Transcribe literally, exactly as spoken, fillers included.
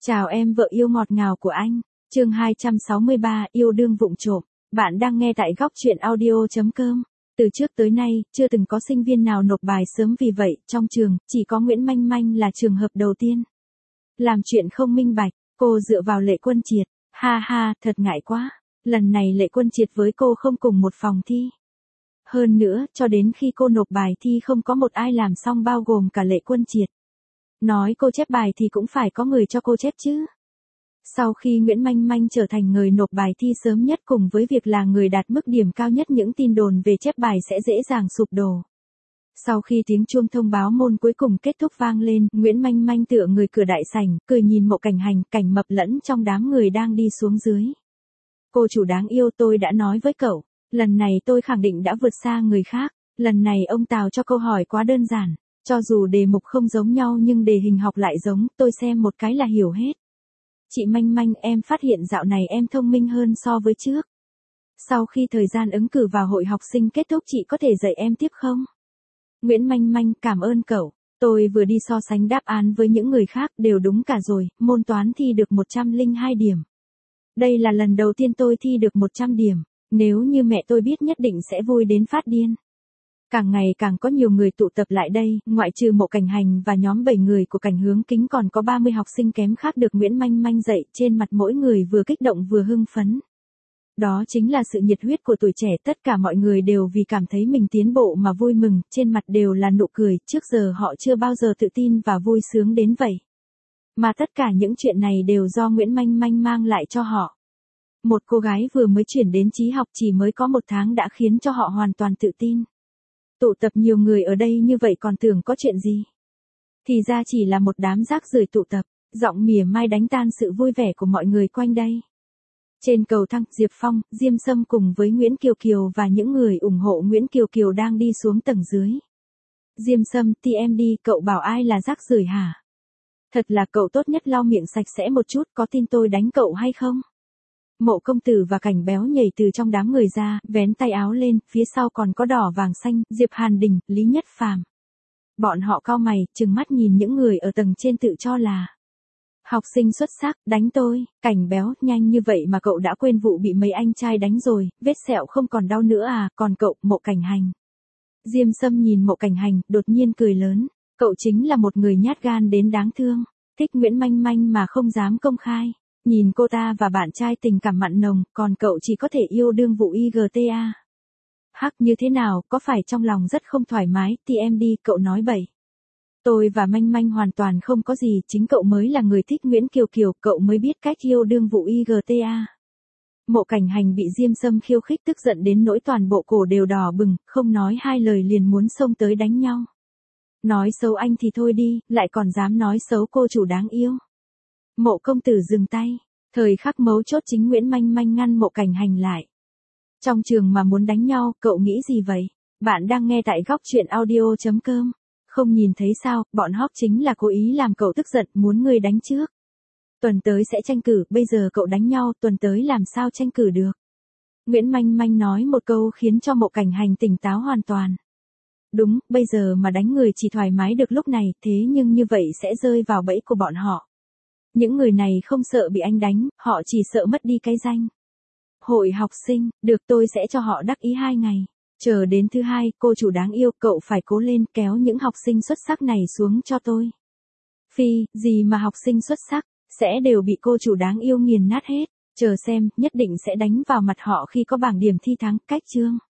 Chào em vợ yêu ngọt ngào của anh. Chương hai trăm sáu mươi ba, yêu đương vụng trộm. Bạn đang nghe tại góc truyện audio chấm com. Từ trước tới nay, chưa từng có sinh viên nào nộp bài sớm, vì vậy, trong trường, chỉ có Nguyễn Manh Manh là trường hợp đầu tiên. Làm chuyện không minh bạch, cô dựa vào Lệ Quân Triệt. Ha ha, thật ngại quá. Lần này Lệ Quân Triệt với cô không cùng một phòng thi. Hơn nữa, cho đến khi cô nộp bài thi không có một ai làm xong, bao gồm cả Lệ Quân Triệt. Nói cô chép bài thì cũng phải có người cho cô chép chứ. Sau khi Nguyễn Manh Manh trở thành người nộp bài thi sớm nhất cùng với việc là người đạt mức điểm cao nhất, những tin đồn về chép bài sẽ dễ dàng sụp đổ. Sau khi tiếng chuông thông báo môn cuối cùng kết thúc vang lên, Nguyễn Manh Manh tựa người cửa đại sảnh, cười nhìn Mộ Cảnh Hành, Cảnh Mập lẫn trong đám người đang đi xuống dưới. Cô chủ đáng yêu, tôi đã nói với cậu, lần này tôi khẳng định đã vượt xa người khác. Lần này ông Tào cho câu hỏi quá đơn giản. Cho dù đề mục không giống nhau nhưng đề hình học lại giống, tôi xem một cái là hiểu hết. Chị Manh Manh, em phát hiện dạo này em thông minh hơn so với trước. Sau khi thời gian ứng cử vào hội học sinh kết thúc, chị có thể dạy em tiếp không? Nguyễn Manh Manh, cảm ơn cậu. Tôi vừa đi so sánh đáp án với những người khác, đều đúng cả rồi, môn toán thi được một trăm lẻ hai điểm. Đây là lần đầu tiên tôi thi được một trăm điểm, nếu như mẹ tôi biết nhất định sẽ vui đến phát điên. Càng ngày càng có nhiều người tụ tập lại đây, ngoại trừ Mộ Cảnh Hành và nhóm bảy người của Cảnh Hướng Kính, còn có ba mươi học sinh kém khác được Nguyễn Manh Manh dạy, trên mặt mỗi người vừa kích động vừa hưng phấn. Đó chính là sự nhiệt huyết của tuổi trẻ, tất cả mọi người đều vì cảm thấy mình tiến bộ mà vui mừng, trên mặt đều là nụ cười, trước giờ họ chưa bao giờ tự tin và vui sướng đến vậy. Mà tất cả những chuyện này đều do Nguyễn Manh Manh mang lại cho họ. Một cô gái vừa mới chuyển đến trí học chỉ mới có một tháng đã khiến cho họ hoàn toàn tự tin. Tụ tập nhiều người ở đây như vậy còn tưởng có chuyện gì. Thì ra chỉ là một đám rác rưởi tụ tập, giọng mỉa mai đánh tan sự vui vẻ của mọi người quanh đây. Trên cầu thang, Diệp Phong, Diêm Sâm cùng với Nguyễn Kiều Kiều và những người ủng hộ Nguyễn Kiều Kiều đang đi xuống tầng dưới. Diêm Sâm, tê em đi, cậu bảo ai là rác rưởi hả? Thật là cậu tốt nhất lau miệng sạch sẽ một chút, có tin tôi đánh cậu hay không? Mộ Công Tử và Cảnh Béo nhảy từ trong đám người ra, vén tay áo lên, phía sau còn có Đỏ Vàng Xanh, Diệp Hàn Đình, Lý Nhất Phàm. Bọn họ cau mày, trừng mắt nhìn những người ở tầng trên tự cho là học sinh xuất sắc. Đánh tôi? Cảnh Béo, nhanh như vậy mà cậu đã quên vụ bị mấy anh trai đánh rồi, vết sẹo không còn đau nữa à? Còn cậu, Mộ Cảnh Hành. Diêm Sâm nhìn Mộ Cảnh Hành, đột nhiên cười lớn, cậu chính là một người nhát gan đến đáng thương, thích Nguyễn Manh Manh mà không dám công khai. Nhìn cô ta và bạn trai tình cảm mặn nồng, còn cậu chỉ có thể yêu đương vụ i giê tê a. Hắc, như thế nào, có phải trong lòng rất không thoải mái, tê em đi, cậu nói bậy. Tôi và Manh Manh hoàn toàn không có gì, chính cậu mới là người thích Nguyễn Kiều Kiều, cậu mới biết cách yêu đương vụ i giê tê a. Mộ Cảnh Hành bị Diêm Sâm khiêu khích tức giận đến nỗi toàn bộ cổ đều đỏ bừng, không nói hai lời liền muốn xông tới đánh nhau. Nói xấu anh thì thôi đi, lại còn dám nói xấu cô chủ đáng yêu. Mộ Công Tử dừng tay, thời khắc mấu chốt chính Nguyễn Manh Manh ngăn Mộ Cảnh Hành lại. Trong trường mà muốn đánh nhau, cậu nghĩ gì vậy? Bạn đang nghe tại góc truyện audio chấm com. Không nhìn thấy sao, bọn Hóc chính là cố ý làm cậu tức giận, muốn ngươi đánh trước. Tuần tới sẽ tranh cử, bây giờ cậu đánh nhau, tuần tới làm sao tranh cử được? Nguyễn Manh Manh nói một câu khiến cho Mộ Cảnh Hành tỉnh táo hoàn toàn. Đúng, bây giờ mà đánh người chỉ thoải mái được lúc này, thế nhưng như vậy sẽ rơi vào bẫy của bọn họ. Những người này không sợ bị anh đánh, họ chỉ sợ mất đi cái danh. Hội học sinh, được, tôi sẽ cho họ đắc ý hai ngày. Chờ đến thứ hai, cô chủ đáng yêu, cậu phải cố lên, kéo những học sinh xuất sắc này xuống cho tôi. Phi, gì mà học sinh xuất sắc, sẽ đều bị cô chủ đáng yêu nghiền nát hết. Chờ xem, nhất định sẽ đánh vào mặt họ khi có bảng điểm thi thắng, cách chương.